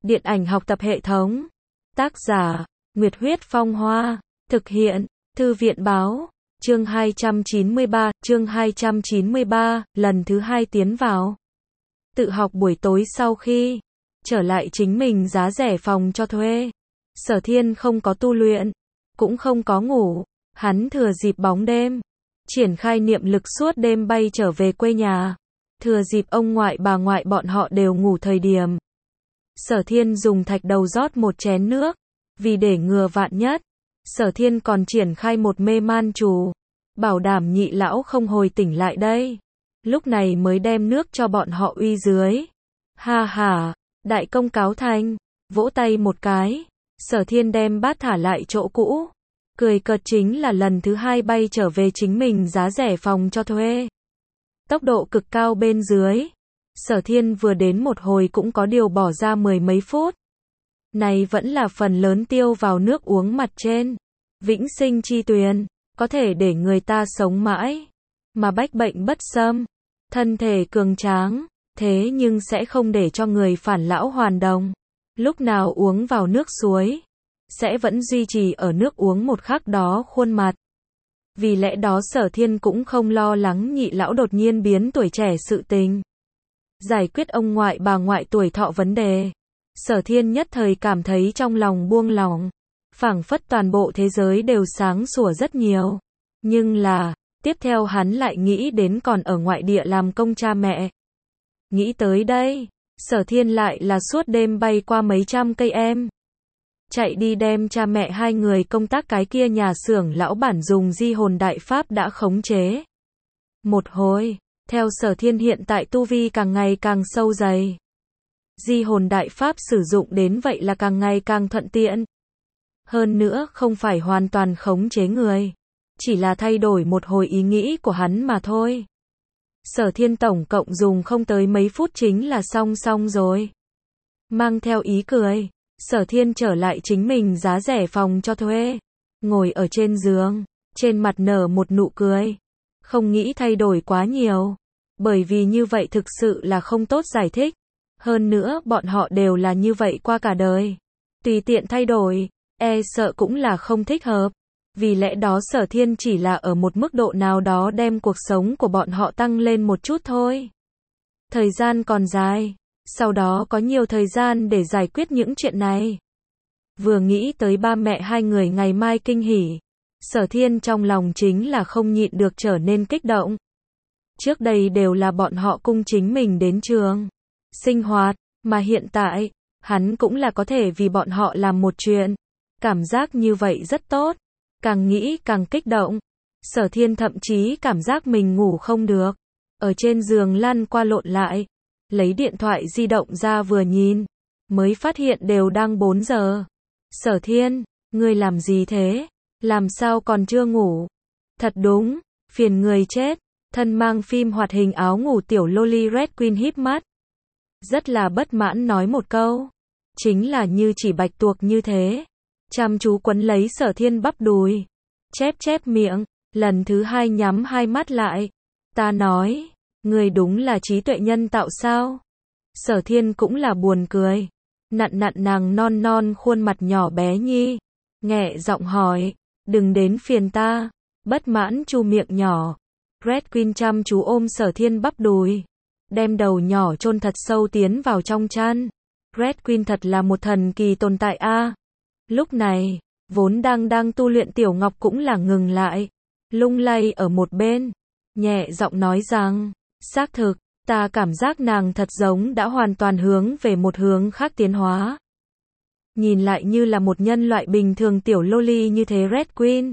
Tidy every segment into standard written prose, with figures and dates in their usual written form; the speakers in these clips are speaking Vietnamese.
Điện ảnh học tập hệ thống. Tác giả, Nguyệt Huyết Phong Hoa. Thực hiện, Thư viện Báo. Chương 293, lần thứ 2 tiến vào. Tự học buổi tối sau khi trở lại chính mình giá rẻ phòng cho thuê. Sở Thiên không có tu luyện, cũng không có ngủ, hắn thừa dịp bóng đêm, triển khai niệm lực suốt đêm bay trở về quê nhà. Thừa dịp ông ngoại bà ngoại bọn họ đều ngủ thời điểm. Sở Thiên dùng thạch đầu rót một chén nước, vì để ngừa vạn nhất. Sở Thiên còn triển khai một mê man chú, bảo đảm nhị lão không hồi tỉnh lại đây. Lúc này mới đem nước cho bọn họ uy dưới. Ha ha, đại công cáo thành, vỗ tay một cái. Sở Thiên đem bát thả lại chỗ cũ. Cười cợt chính là lần thứ 2 bay trở về chính mình giá rẻ phòng cho thuê. Tốc độ cực cao bên dưới. Sở Thiên vừa đến một hồi cũng có điều bỏ ra 10 mấy phút. Này vẫn là phần lớn tiêu vào nước uống mặt trên. Vĩnh sinh chi tuyền, có thể để người ta sống mãi, mà bách bệnh bất xâm, thân thể cường tráng, thế nhưng sẽ không để cho người phản lão hoàn đồng. Lúc nào uống vào nước suối, sẽ vẫn duy trì ở nước uống một khắc đó khuôn mặt. Vì lẽ đó Sở Thiên cũng không lo lắng nhị lão đột nhiên biến tuổi trẻ sự tình. Giải quyết ông ngoại bà ngoại tuổi thọ vấn đề. Sở Thiên nhất thời cảm thấy trong lòng buông lỏng. Phảng phất toàn bộ thế giới đều sáng sủa rất nhiều. Nhưng là, tiếp theo hắn lại nghĩ đến còn ở ngoại địa làm công cha mẹ. Nghĩ tới đây, Sở Thiên lại là suốt đêm bay qua mấy trăm cây em. Chạy đi đem cha mẹ hai người công tác cái kia nhà xưởng lão bản dùng di hồn đại pháp đã khống chế. Một hồi, theo Sở Thiên hiện tại tu vi càng ngày càng sâu dày. Di hồn đại pháp sử dụng đến vậy là càng ngày càng thuận tiện. Hơn nữa không phải hoàn toàn khống chế người. Chỉ là thay đổi một hồi ý nghĩ của hắn mà thôi. Sở Thiên tổng cộng dùng không tới mấy phút chính là xong rồi. Mang theo ý cười, Sở Thiên trở lại chính mình giá rẻ phòng cho thuê. Ngồi ở trên giường, trên mặt nở một nụ cười. Không nghĩ thay đổi quá nhiều. Bởi vì như vậy thực sự là không tốt giải thích. Hơn nữa bọn họ đều là như vậy qua cả đời. Tùy tiện thay đổi, e sợ cũng là không thích hợp. Vì lẽ đó Sở Thiên chỉ là ở một mức độ nào đó đem cuộc sống của bọn họ tăng lên một chút thôi. Thời gian còn dài, sau đó có nhiều thời gian để giải quyết những chuyện này. Vừa nghĩ tới ba mẹ hai người ngày mai kinh hỉ, Sở Thiên trong lòng chính là không nhịn được trở nên kích động. Trước đây đều là bọn họ cung chính mình đến trường, sinh hoạt, mà hiện tại, hắn cũng là có thể vì bọn họ làm một chuyện. Cảm giác như vậy rất tốt. Càng nghĩ càng kích động. Sở Thiên thậm chí cảm giác mình ngủ không được. Ở trên giường lăn qua lộn lại. Lấy điện thoại di động ra vừa nhìn. Mới phát hiện đều đang 4 giờ. Sở Thiên, ngươi làm gì thế? Làm sao còn chưa ngủ? Thật đúng, phiền người chết. Thân mang phim hoạt hình áo ngủ tiểu loli Red Queen híp mắt. Rất là bất mãn nói một câu. Chính là như chỉ bạch tuộc như thế. Chăm chú quấn lấy Sở Thiên bắp đùi. Chép miệng, lần thứ 2 nhắm hai mắt lại. Ta nói, người đúng là trí tuệ nhân tạo sao? Sở Thiên cũng là buồn cười. Nặn nàng non khuôn mặt nhỏ bé nhi. Nghẹ giọng hỏi, đừng đến phiền ta. Bất mãn chu miệng nhỏ. Red Queen chăm chú ôm Sở Thiên bắp đùi. Đem đầu nhỏ chôn thật sâu tiến vào trong chăn. Red Queen thật là một thần kỳ tồn tại a. Lúc này, vốn đang tu luyện Tiểu Ngọc cũng là ngừng lại, lung lay ở một bên, nhẹ giọng nói rằng, xác thực, ta cảm giác nàng thật giống đã hoàn toàn hướng về một hướng khác tiến hóa. Nhìn lại như là một nhân loại bình thường tiểu loli như thế Red Queen.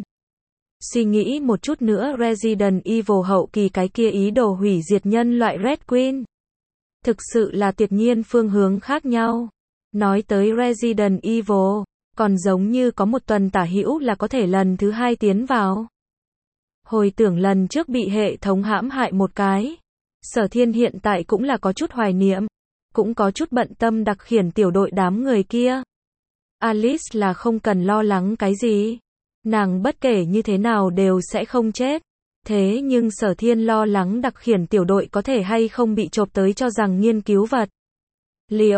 Suy nghĩ một chút nữa Resident Evil hậu kỳ cái kia ý đồ hủy diệt nhân loại Red Queen. Thực sự là tuyệt nhiên phương hướng khác nhau. Nói tới Resident Evil, còn giống như có một tuần tả hữu là có thể lần thứ 2 tiến vào. Hồi tưởng lần trước bị hệ thống hãm hại một cái. Sở Thiên hiện tại cũng là có chút hoài niệm. Cũng có chút bận tâm đặc khiển tiểu đội đám người kia. Alice là không cần lo lắng cái gì. Nàng bất kể như thế nào đều sẽ không chết. Thế nhưng Sở Thiên lo lắng đặc khiển tiểu đội có thể hay không bị chộp tới cho rằng nghiên cứu vật.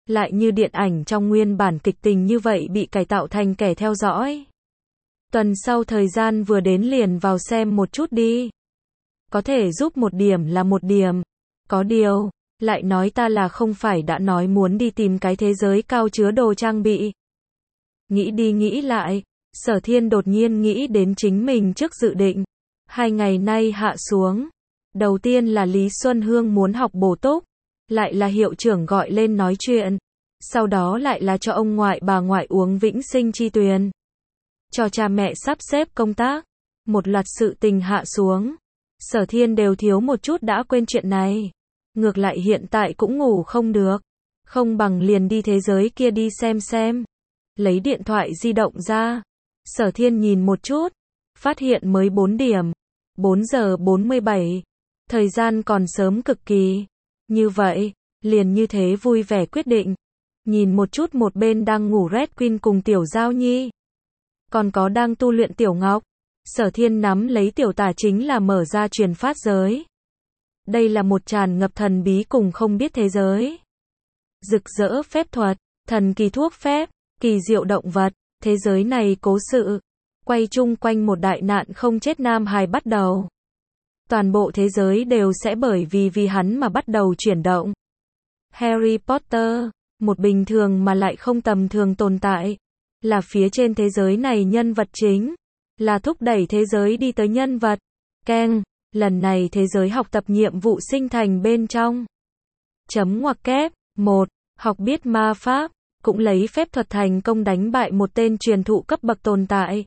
lại như điện ảnh trong nguyên bản kịch tình như vậy bị cải tạo thành kẻ theo dõi. Tuần sau thời gian vừa đến liền vào xem một chút đi. Có thể giúp một điểm là một điểm. Có điều, lại nói ta là không phải đã nói muốn đi tìm cái thế giới cao chứa đồ trang bị. Nghĩ đi nghĩ lại, Sở Thiên đột nhiên nghĩ đến chính mình trước dự định. 2 ngày nay hạ xuống. Đầu tiên là Lý Xuân Hương muốn học bổ túc, lại là hiệu trưởng gọi lên nói chuyện. Sau đó lại là cho ông ngoại bà ngoại uống vĩnh sinh chi tuyền. Cho cha mẹ sắp xếp công tác. Một loạt sự tình hạ xuống. Sở Thiên đều thiếu một chút đã quên chuyện này. Ngược lại hiện tại cũng ngủ không được. Không bằng liền đi thế giới kia đi xem. Lấy điện thoại di động ra. Sở Thiên nhìn một chút. Phát hiện mới 4 điểm. 4 giờ 47. Thời gian còn sớm cực kỳ. Như vậy, liền như thế vui vẻ quyết định. Nhìn một chút một bên đang ngủ Red Queen cùng Tiểu Giao Nhi. Còn có đang tu luyện Tiểu Ngọc. Sở Thiên nắm lấy Tiểu Tả chính là mở ra truyền phát giới. Đây là một tràn ngập thần bí cùng không biết thế giới. Rực rỡ phép thuật, thần kỳ thuốc phép, kỳ diệu động vật, thế giới này cố sự. Quay chung quanh một đại nạn không chết nam hài bắt đầu. Toàn bộ thế giới đều sẽ bởi vì hắn mà bắt đầu chuyển động. Harry Potter, một bình thường mà lại không tầm thường tồn tại. Là phía trên thế giới này nhân vật chính. Là thúc đẩy thế giới đi tới nhân vật. Keng, lần này thế giới học tập nhiệm vụ sinh thành bên trong. Chấm ngoặc kép, 1. Học biết ma pháp, cũng lấy phép thuật thành công đánh bại một tên truyền thụ cấp bậc tồn tại.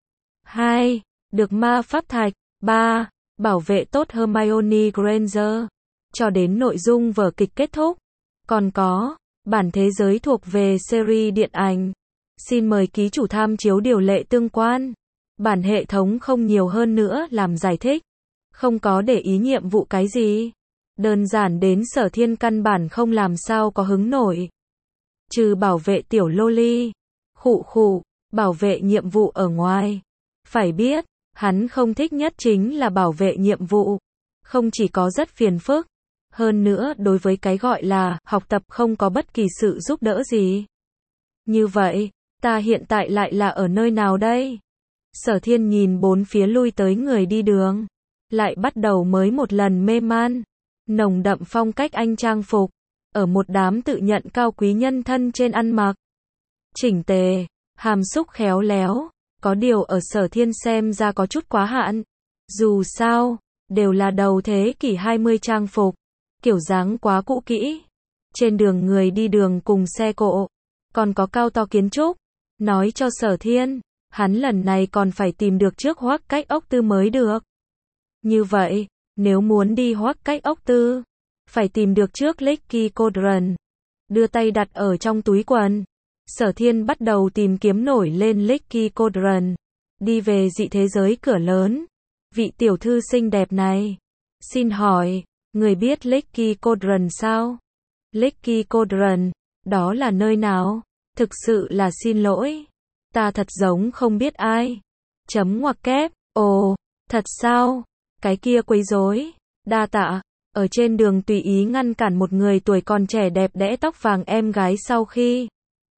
2. Được ma pháp thạch. 3. Bảo vệ tốt Hermione Granger. Cho đến nội dung vở kịch kết thúc. Còn có, bản thế giới thuộc về series điện ảnh. Xin mời ký chủ tham chiếu điều lệ tương quan. Bản hệ thống không nhiều hơn nữa làm giải thích. Không có để ý nhiệm vụ cái gì. Đơn giản đến Sở Thiên căn bản không làm sao có hứng nổi. Trừ bảo vệ tiểu loli. Khụ, bảo vệ nhiệm vụ ở ngoài. Phải biết, hắn không thích nhất chính là bảo vệ nhiệm vụ. Không chỉ có rất phiền phức. Hơn nữa đối với cái gọi là học tập không có bất kỳ sự giúp đỡ gì. Như vậy, ta hiện tại lại là ở nơi nào đây? Sở Thiên nhìn bốn phía lui tới người đi đường. Lại bắt đầu mới một lần mê man. Nồng đậm phong cách anh trang phục. Ở một đám tự nhận cao quý nhân thân trên ăn mặc. Chỉnh tề, hàm xúc khéo léo. Có điều ở Sở Thiên xem ra có chút quá hạn. Dù sao, đều là đầu thế kỷ 20 trang phục. Kiểu dáng quá cũ kỹ. Trên đường người đi đường cùng xe cộ. Còn có cao to kiến trúc. Nói cho Sở Thiên, hắn lần này còn phải tìm được trước Hoắc Cách Ốc Tư mới được. Như vậy, nếu muốn đi Hoắc Cách Ốc Tư, phải tìm được trước Licky Cauldron. Đưa tay đặt ở trong túi quần. Sở Thiên bắt đầu tìm kiếm nổi lên Licky Cauldron. Đi về dị thế giới cửa lớn. Vị tiểu thư xinh đẹp này. Xin hỏi, người biết Licky Cauldron sao? Licky Cauldron, đó là nơi nào? Thực sự là xin lỗi. Ta thật giống không biết ai. Chấm ngoặc kép, ồ, thật sao? Cái kia quấy rối. Đa tạ. Ở trên đường tùy ý ngăn cản một người tuổi còn trẻ đẹp đẽ tóc vàng em gái sau khi.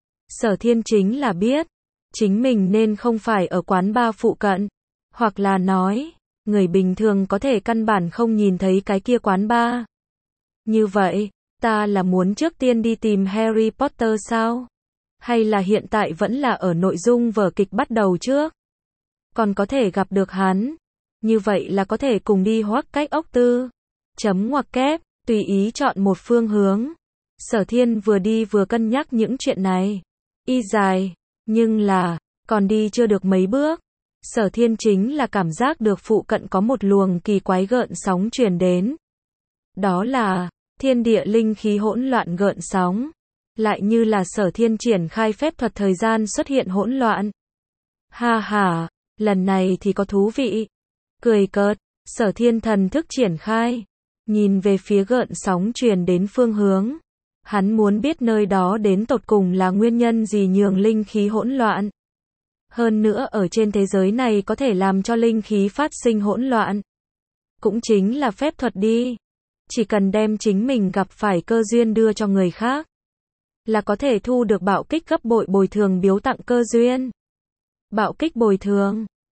Sở Thiên chính là biết. Chính mình nên không phải ở quán bar phụ cận. Hoặc là nói, người bình thường có thể căn bản không nhìn thấy cái kia quán bar. Như vậy, ta là muốn trước tiên đi tìm Harry Potter sao? Hay là hiện tại vẫn là ở nội dung vở kịch bắt đầu trước? Còn có thể gặp được hắn. Như vậy là có thể cùng đi Hoắc Cách Ốc Tư. Chấm ngoặc kép, tùy ý chọn một phương hướng. Sở Thiên vừa đi vừa cân nhắc những chuyện này. Y dài, nhưng là, còn đi chưa được mấy bước. Sở Thiên chính là cảm giác được phụ cận có một luồng kỳ quái gợn sóng truyền đến. Đó là, thiên địa linh khí hỗn loạn gợn sóng. Lại như là Sở Thiên triển khai phép thuật thời gian xuất hiện hỗn loạn. Ha ha, lần này thì có thú vị. Cười cợt, Sở Thiên thần thức triển khai. Nhìn về phía gợn sóng truyền đến phương hướng. Hắn muốn biết nơi đó đến tột cùng là nguyên nhân gì nhường linh khí hỗn loạn. Hơn nữa ở trên thế giới này có thể làm cho linh khí phát sinh hỗn loạn. Cũng chính là phép thuật đi. Chỉ cần đem chính mình gặp phải cơ duyên đưa cho người khác. là có thể thu được bạo kích gấp bội bồi thường biếu tặng cơ duyên. Bạo kích bồi thường